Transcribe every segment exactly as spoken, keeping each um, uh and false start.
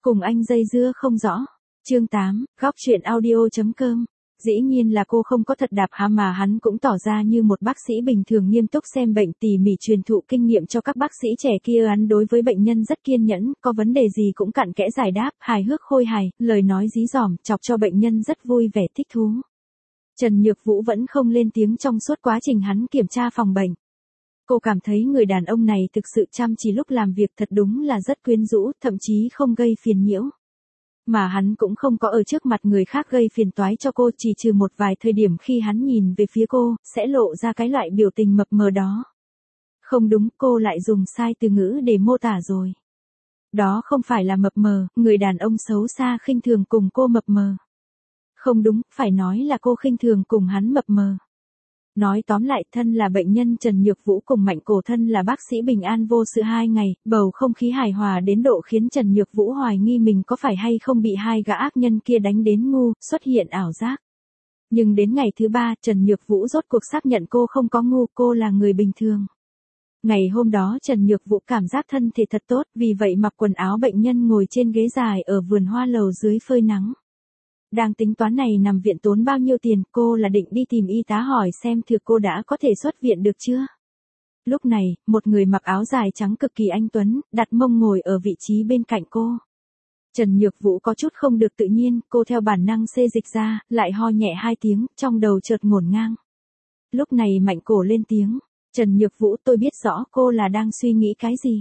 Cùng anh dây dưa không rõ. Chương tám, góc truyện audio.com. Dĩ nhiên là cô không có thật đạp há mà hắn cũng tỏ ra như một bác sĩ bình thường nghiêm túc xem bệnh, tỉ mỉ truyền thụ kinh nghiệm cho các bác sĩ trẻ kia. Hắn đối với bệnh nhân rất kiên nhẫn, có vấn đề gì cũng cặn kẽ giải đáp, hài hước khôi hài, lời nói dí dỏm, chọc cho bệnh nhân rất vui vẻ thích thú. Trần Nhược Vũ vẫn không lên tiếng trong suốt quá trình hắn kiểm tra phòng bệnh. Cô cảm thấy người đàn ông này thực sự chăm chỉ, lúc làm việc thật đúng là rất quyến rũ, thậm chí không gây phiền nhiễu. Mà hắn cũng không có ở trước mặt người khác gây phiền toái cho cô, chỉ trừ một vài thời điểm khi hắn nhìn về phía cô, sẽ lộ ra cái loại biểu tình mập mờ đó. Không đúng, cô lại dùng sai từ ngữ để mô tả rồi. Đó không phải là mập mờ, người đàn ông xấu xa khinh thường cùng cô mập mờ. Không đúng, phải nói là cô khinh thường cùng hắn mập mờ. Nói tóm lại, thân là bệnh nhân Trần Nhược Vũ cùng Mạnh Cổ thân là bác sĩ bình an vô sự hai ngày, bầu không khí hài hòa đến độ khiến Trần Nhược Vũ hoài nghi mình có phải hay không bị hai gã ác nhân kia đánh đến ngu, xuất hiện ảo giác. Nhưng đến ngày thứ ba, Trần Nhược Vũ rốt cuộc xác nhận cô không có ngu, cô là người bình thường. Ngày hôm đó Trần Nhược Vũ cảm giác thân thể thật tốt, vì vậy mặc quần áo bệnh nhân ngồi trên ghế dài ở vườn hoa lầu dưới phơi nắng. Đang tính toán này nằm viện tốn bao nhiêu tiền, cô là định đi tìm y tá hỏi xem thử cô đã có thể xuất viện được chưa. Lúc này, một người mặc áo dài trắng cực kỳ anh tuấn, đặt mông ngồi ở vị trí bên cạnh cô. Trần Nhược Vũ có chút không được tự nhiên, cô theo bản năng xê dịch ra, lại ho nhẹ hai tiếng, trong đầu chợt ngổn ngang. Lúc này Mạnh Cổ lên tiếng, Trần Nhược Vũ, tôi biết rõ cô là đang suy nghĩ cái gì.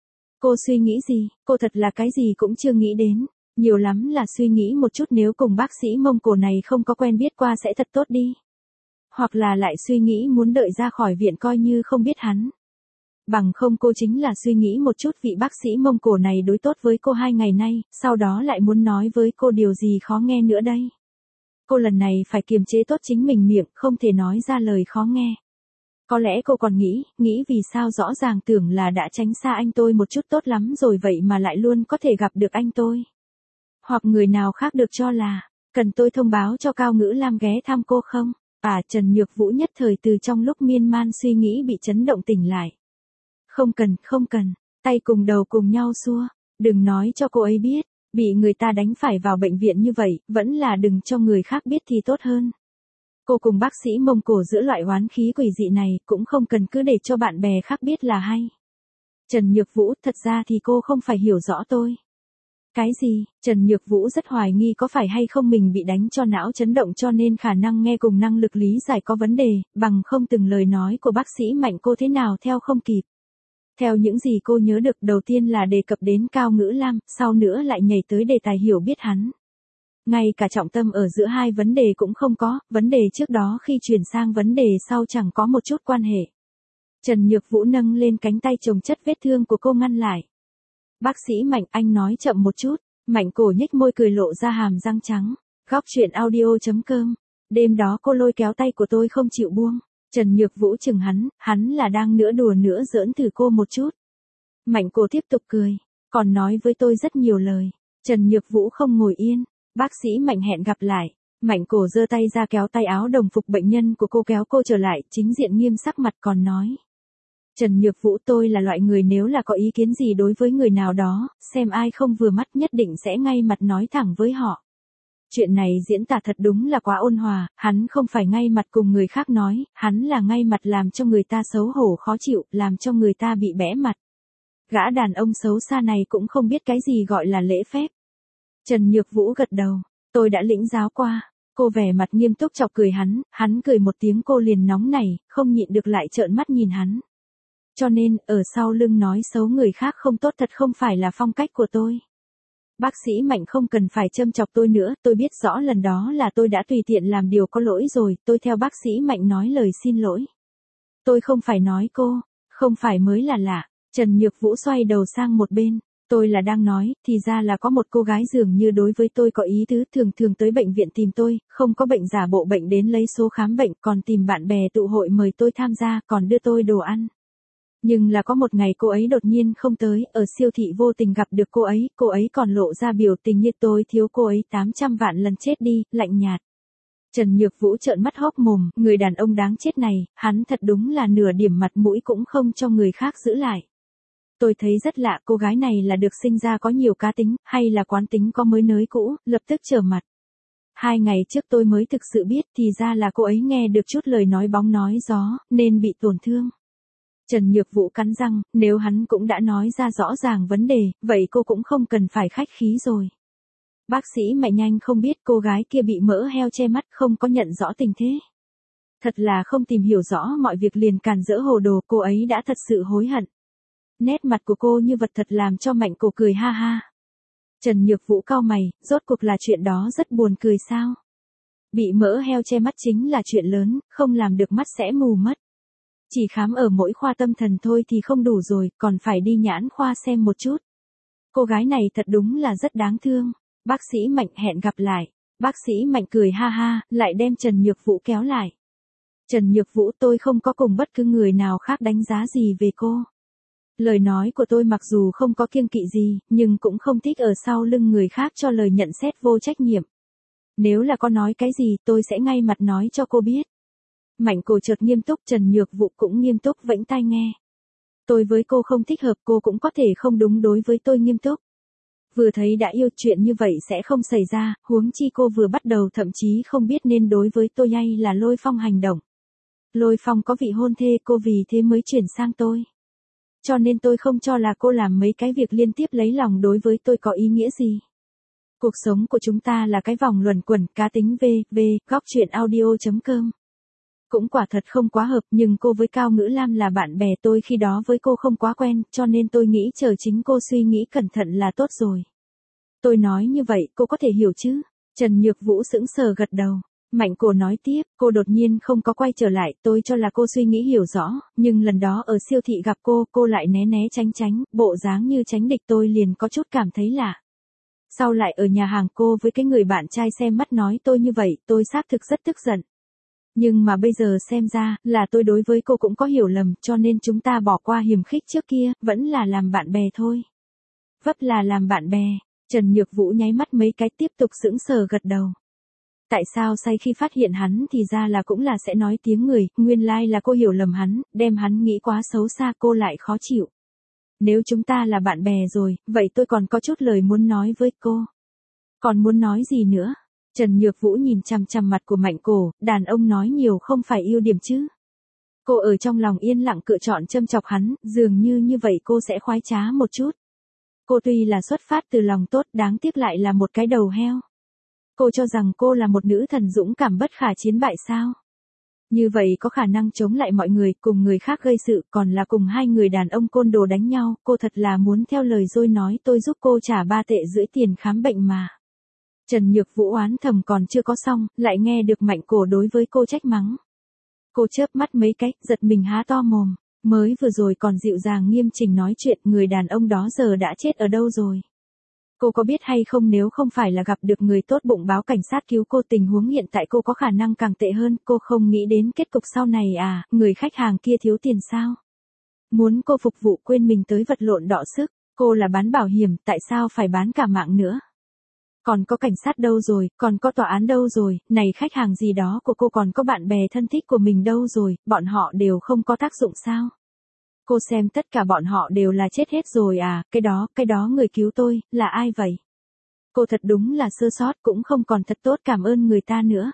Cô suy nghĩ gì, cô thật là cái gì cũng chưa nghĩ đến. Nhiều lắm là suy nghĩ một chút nếu cùng bác sĩ Mông Cổ này không có quen biết qua sẽ thật tốt đi. Hoặc là lại suy nghĩ muốn đợi ra khỏi viện coi như không biết hắn. Bằng không cô chính là suy nghĩ một chút vị bác sĩ Mông Cổ này đối tốt với cô hai ngày nay, sau đó lại muốn nói với cô điều gì khó nghe nữa đây. Cô lần này phải kiềm chế tốt chính mình miệng, không thể nói ra lời khó nghe. Có lẽ cô còn nghĩ, nghĩ vì sao rõ ràng tưởng là đã tránh xa anh tôi một chút tốt lắm rồi vậy mà lại luôn có thể gặp được anh tôi. Hoặc người nào khác được cho là, cần tôi thông báo cho Cao Ngữ Lam ghé thăm cô không? À, Trần Nhược Vũ nhất thời từ trong lúc miên man suy nghĩ bị chấn động tỉnh lại. Không cần, không cần, tay cùng đầu cùng nhau xua, đừng nói cho cô ấy biết, bị người ta đánh phải vào bệnh viện như vậy, vẫn là đừng cho người khác biết thì tốt hơn. Cô cùng bác sĩ Mông Cổ giữa loại oán khí quỷ dị này, cũng không cần cứ để cho bạn bè khác biết là hay. Trần Nhược Vũ, thật ra thì cô không phải hiểu rõ tôi. Cái gì? Trần Nhược Vũ rất hoài nghi có phải hay không mình bị đánh cho não chấn động cho nên khả năng nghe cùng năng lực lý giải có vấn đề, bằng không từng lời nói của bác sĩ Mạnh cô thế nào theo không kịp. Theo những gì cô nhớ được, đầu tiên là đề cập đến Cao Ngữ Lam, sau nữa lại nhảy tới đề tài hiểu biết hắn. Ngay cả trọng tâm ở giữa hai vấn đề cũng không có, vấn đề trước đó khi chuyển sang vấn đề sau chẳng có một chút quan hệ. Trần Nhược Vũ nâng lên cánh tay chồng chất vết thương của cô ngăn lại. Bác sĩ Mạnh, anh nói chậm một chút. Mạnh Cổ nhếch môi cười lộ ra hàm răng trắng. Góc truyện audio.com. Đêm đó cô lôi kéo tay của tôi không chịu buông. Trần Nhược Vũ chừng hắn, hắn là đang nửa đùa nửa giỡn thử cô một chút. Mạnh Cổ tiếp tục cười, còn nói với tôi rất nhiều lời. Trần Nhược Vũ không ngồi yên. Bác sĩ Mạnh hẹn gặp lại. Mạnh Cổ giơ tay ra kéo tay áo đồng phục bệnh nhân của cô kéo cô trở lại, chính diện nghiêm sắc mặt còn nói. Trần Nhược Vũ, tôi là loại người nếu là có ý kiến gì đối với người nào đó, xem ai không vừa mắt nhất định sẽ ngay mặt nói thẳng với họ. Chuyện này diễn tả thật đúng là quá ôn hòa, hắn không phải ngay mặt cùng người khác nói, hắn là ngay mặt làm cho người ta xấu hổ khó chịu, làm cho người ta bị bẽ mặt. Gã đàn ông xấu xa này cũng không biết cái gì gọi là lễ phép. Trần Nhược Vũ gật đầu, tôi đã lĩnh giáo qua. Cô vẻ mặt nghiêm túc chọc cười hắn, hắn cười một tiếng cô liền nóng nảy, không nhịn được lại trợn mắt nhìn hắn. Cho nên, ở sau lưng nói xấu người khác không tốt thật không phải là phong cách của tôi. Bác sĩ Mạnh không cần phải châm chọc tôi nữa, tôi biết rõ lần đó là tôi đã tùy tiện làm điều có lỗi rồi, tôi theo bác sĩ Mạnh nói lời xin lỗi. Tôi không phải nói cô, không phải mới là lạ. Trần Nhược Vũ xoay đầu sang một bên, tôi là đang nói, thì ra là có một cô gái dường như đối với tôi có ý tứ, thường thường tới bệnh viện tìm tôi, không có bệnh giả bộ bệnh đến lấy số khám bệnh, còn tìm bạn bè tụ hội mời tôi tham gia, còn đưa tôi đồ ăn. Nhưng là có một ngày cô ấy đột nhiên không tới, ở siêu thị vô tình gặp được cô ấy, cô ấy còn lộ ra biểu tình như tôi thiếu cô ấy tám trăm vạn lần chết đi, lạnh nhạt. Trần Nhược Vũ trợn mắt hốc mồm, người đàn ông đáng chết này, hắn thật đúng là nửa điểm mặt mũi cũng không cho người khác giữ lại. Tôi thấy rất lạ, cô gái này là được sinh ra có nhiều cá tính, hay là quán tính có mới nới cũ, lập tức trở mặt. Hai ngày trước tôi mới thực sự biết thì ra là cô ấy nghe được chút lời nói bóng nói gió, nên bị tổn thương. Trần Nhược Vũ cắn răng, nếu hắn cũng đã nói ra rõ ràng vấn đề, vậy cô cũng không cần phải khách khí rồi. Bác sĩ Mạnh Nhanh không biết cô gái kia bị mỡ heo che mắt, không có nhận rõ tình thế. Thật là không tìm hiểu rõ mọi việc liền càn rỡ hồ đồ, cô ấy đã thật sự hối hận. Nét mặt của cô như vật thật làm cho Mạnh Cổ cười ha ha. Trần Nhược Vũ cau mày, rốt cuộc là chuyện đó rất buồn cười sao? Bị mỡ heo che mắt chính là chuyện lớn, không làm được mắt sẽ mù mất. Chỉ khám ở mỗi khoa tâm thần thôi thì không đủ rồi, còn phải đi nhãn khoa xem một chút. Cô gái này thật đúng là rất đáng thương. Bác sĩ Mạnh hẹn gặp lại. Bác sĩ Mạnh cười ha ha, lại đem Trần Nhược Vũ kéo lại. Trần Nhược Vũ, tôi không có cùng bất cứ người nào khác đánh giá gì về cô. Lời nói của tôi mặc dù không có kiêng kỵ gì, nhưng cũng không thích ở sau lưng người khác cho lời nhận xét vô trách nhiệm. Nếu là có nói cái gì tôi sẽ ngay mặt nói cho cô biết. Mạnh Cổ chợt nghiêm túc, Trần Nhược Vũ cũng nghiêm túc vẫy tai nghe. Tôi với cô không thích hợp, cô cũng có thể không đúng đối với tôi nghiêm túc. Vừa thấy đã yêu, chuyện như vậy sẽ không xảy ra, huống chi cô vừa bắt đầu thậm chí không biết nên đối với tôi hay là Lôi Phong hành động. Lôi Phong có vị hôn thê, cô vì thế mới chuyển sang tôi. Cho nên tôi không cho là cô làm mấy cái việc liên tiếp lấy lòng đối với tôi có ý nghĩa gì. Cuộc sống của chúng ta là cái vòng luẩn quẩn, cá tính v, v, góc chuyện audio.com. Cũng quả thật không quá hợp, nhưng cô với Cao Ngữ Lam là bạn bè, tôi khi đó với cô không quá quen, cho nên tôi nghĩ chờ chính cô suy nghĩ cẩn thận là tốt rồi. Tôi nói như vậy, cô có thể hiểu chứ? Trần Nhược Vũ sững sờ gật đầu. Mạnh Cổ nói tiếp, cô đột nhiên không có quay trở lại, tôi cho là cô suy nghĩ hiểu rõ, nhưng lần đó ở siêu thị gặp cô, cô lại né né tránh tránh, bộ dáng như tránh địch, tôi liền có chút cảm thấy lạ. Sau lại ở nhà hàng cô với cái người bạn trai xem mắt nói tôi như vậy, tôi xác thực rất tức giận. Nhưng mà bây giờ xem ra, là tôi đối với cô cũng có hiểu lầm, cho nên chúng ta bỏ qua hiềm khích trước kia, vẫn là làm bạn bè thôi. Vấp là làm bạn bè, Trần Nhược Vũ nháy mắt mấy cái tiếp tục sững sờ gật đầu. Tại sao say khi phát hiện hắn thì ra là cũng là sẽ nói tiếng người, nguyên lai là cô hiểu lầm hắn, đem hắn nghĩ quá xấu xa, cô lại khó chịu. Nếu chúng ta là bạn bè rồi, vậy tôi còn có chút lời muốn nói với cô. Còn muốn nói gì nữa? Trần Nhược Vũ nhìn chằm chằm mặt của Mạnh Cổ, đàn ông nói nhiều không phải ưu điểm chứ. Cô ở trong lòng yên lặng cựa chọn châm chọc hắn, dường như như vậy cô sẽ khoái trá một chút. Cô tuy là xuất phát từ lòng tốt, đáng tiếc lại là một cái đầu heo. Cô cho rằng cô là một nữ thần dũng cảm bất khả chiến bại sao? Như vậy có khả năng chống lại mọi người, cùng người khác gây sự, còn là cùng hai người đàn ông côn đồ đánh nhau, cô thật là muốn theo lời dôi nói tôi giúp cô trả ba tệ rưỡi tiền khám bệnh mà. Trần Nhược Vũ oán thầm còn chưa có xong, lại nghe được Mạnh Cổ đối với cô trách mắng. Cô chớp mắt mấy cái, giật mình há to mồm, mới vừa rồi còn dịu dàng nghiêm chỉnh nói chuyện, người đàn ông đó giờ đã chết ở đâu rồi? Cô có biết hay không, nếu không phải là gặp được người tốt bụng báo cảnh sát cứu cô, tình huống hiện tại cô có khả năng càng tệ hơn, cô không nghĩ đến kết cục sau này à, người khách hàng kia thiếu tiền sao? Muốn cô phục vụ quên mình tới vật lộn đọ sức, cô là bán bảo hiểm, tại sao phải bán cả mạng nữa? Còn có cảnh sát đâu rồi, còn có tòa án đâu rồi, này khách hàng gì đó của cô, còn có bạn bè thân thích của mình đâu rồi, bọn họ đều không có tác dụng sao? Cô xem tất cả bọn họ đều là chết hết rồi à, cái đó, cái đó người cứu tôi, là ai vậy? Cô thật đúng là sơ sót, cũng không còn thật tốt cảm ơn người ta nữa.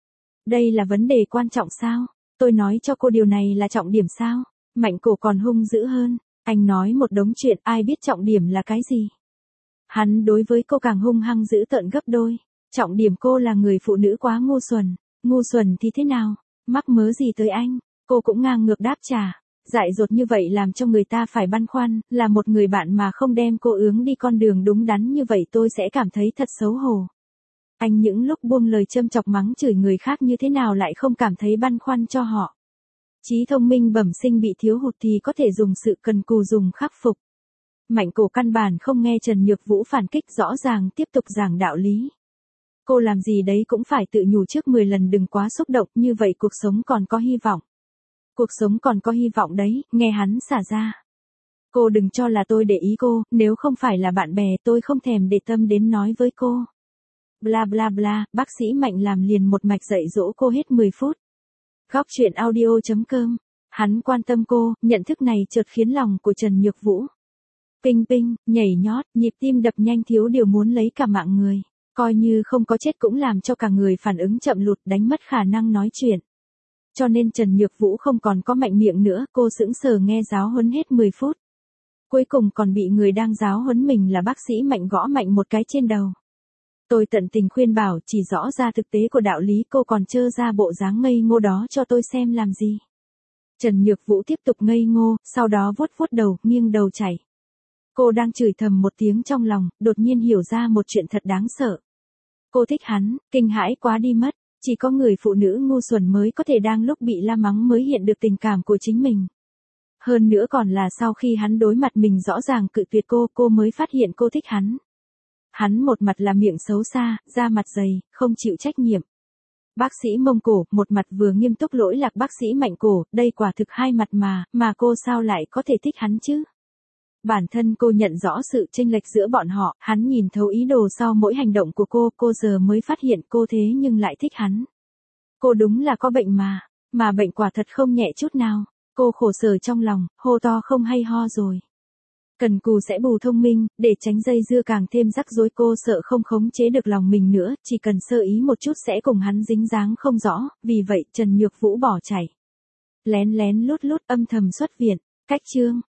Đây là vấn đề quan trọng sao? Tôi nói cho cô điều này là trọng điểm sao? Mạnh Cổ còn hung dữ hơn, anh nói một đống chuyện, ai biết trọng điểm là cái gì? Hắn đối với cô càng hung hăng dữ tợn gấp đôi. Trọng điểm cô là người phụ nữ quá ngu xuẩn. Ngu xuẩn thì thế nào? Mắc mớ gì tới anh? Cô cũng ngang ngược đáp trả. Dại dột như vậy làm cho người ta phải băn khoăn, là một người bạn mà không đem cô ướng đi con đường đúng đắn như vậy tôi sẽ cảm thấy thật xấu hổ. Anh những lúc buông lời châm chọc mắng chửi người khác như thế nào lại không cảm thấy băn khoăn cho họ. Trí thông minh bẩm sinh bị thiếu hụt thì có thể dùng sự cần cù dùng khắc phục. Mạnh Cổ căn bản không nghe Trần Nhược Vũ phản kích, rõ ràng tiếp tục giảng đạo lý. Cô làm gì đấy cũng phải tự nhủ trước mười lần đừng quá xúc động, như vậy cuộc sống còn có hy vọng. Cuộc sống còn có hy vọng đấy, nghe hắn xả ra. Cô đừng cho là tôi để ý cô, nếu không phải là bạn bè tôi không thèm để tâm đến nói với cô. Bla bla bla, bác sĩ Mạnh làm liền một mạch dạy dỗ cô hết mười phút. Góc chuyện audio chấm com. Hắn quan tâm cô, nhận thức này chợt khiến lòng của Trần Nhược Vũ Pinh pinh, nhảy nhót, nhịp tim đập nhanh thiếu điều muốn lấy cả mạng người. Coi như không có chết cũng làm cho cả người phản ứng chậm lụt, đánh mất khả năng nói chuyện. Cho nên Trần Nhược Vũ không còn có mạnh miệng nữa, cô sững sờ nghe giáo huấn hết mười phút. Cuối cùng còn bị người đang giáo huấn mình là bác sĩ Mạnh gõ mạnh một cái trên đầu. Tôi tận tình khuyên bảo, chỉ rõ ra thực tế của đạo lý, cô còn trơ ra bộ dáng ngây ngô đó cho tôi xem làm gì. Trần Nhược Vũ tiếp tục ngây ngô, sau đó vuốt vuốt đầu, nghiêng đầu chảy. Cô đang chửi thầm một tiếng trong lòng, đột nhiên hiểu ra một chuyện thật đáng sợ. Cô thích hắn, kinh hãi quá đi mất. Chỉ có người phụ nữ ngu xuẩn mới có thể đang lúc bị la mắng mới hiện được tình cảm của chính mình. Hơn nữa còn là sau khi hắn đối mặt mình rõ ràng cự tuyệt cô, cô mới phát hiện cô thích hắn. Hắn một mặt là miệng xấu xa, da mặt dày, không chịu trách nhiệm. Bác sĩ Mông Cổ, một mặt vừa nghiêm túc lỗi lạc bác sĩ Mạnh Cổ, đây quả thực hai mặt mà, mà cô sao lại có thể thích hắn chứ? Bản thân cô nhận rõ sự chênh lệch giữa bọn họ, hắn nhìn thấu ý đồ sau mỗi hành động của cô, cô giờ mới phát hiện cô thế nhưng lại thích hắn. Cô đúng là có bệnh mà, mà bệnh quả thật không nhẹ chút nào. Cô khổ sở trong lòng, hô to không hay ho rồi. Cần cù sẽ bù thông minh, để tránh dây dưa càng thêm rắc rối, cô sợ không khống chế được lòng mình nữa, chỉ cần sơ ý một chút sẽ cùng hắn dính dáng không rõ, vì vậy Trần Nhược Vũ bỏ chạy. Lén lén lút lút âm thầm xuất viện, cách chương.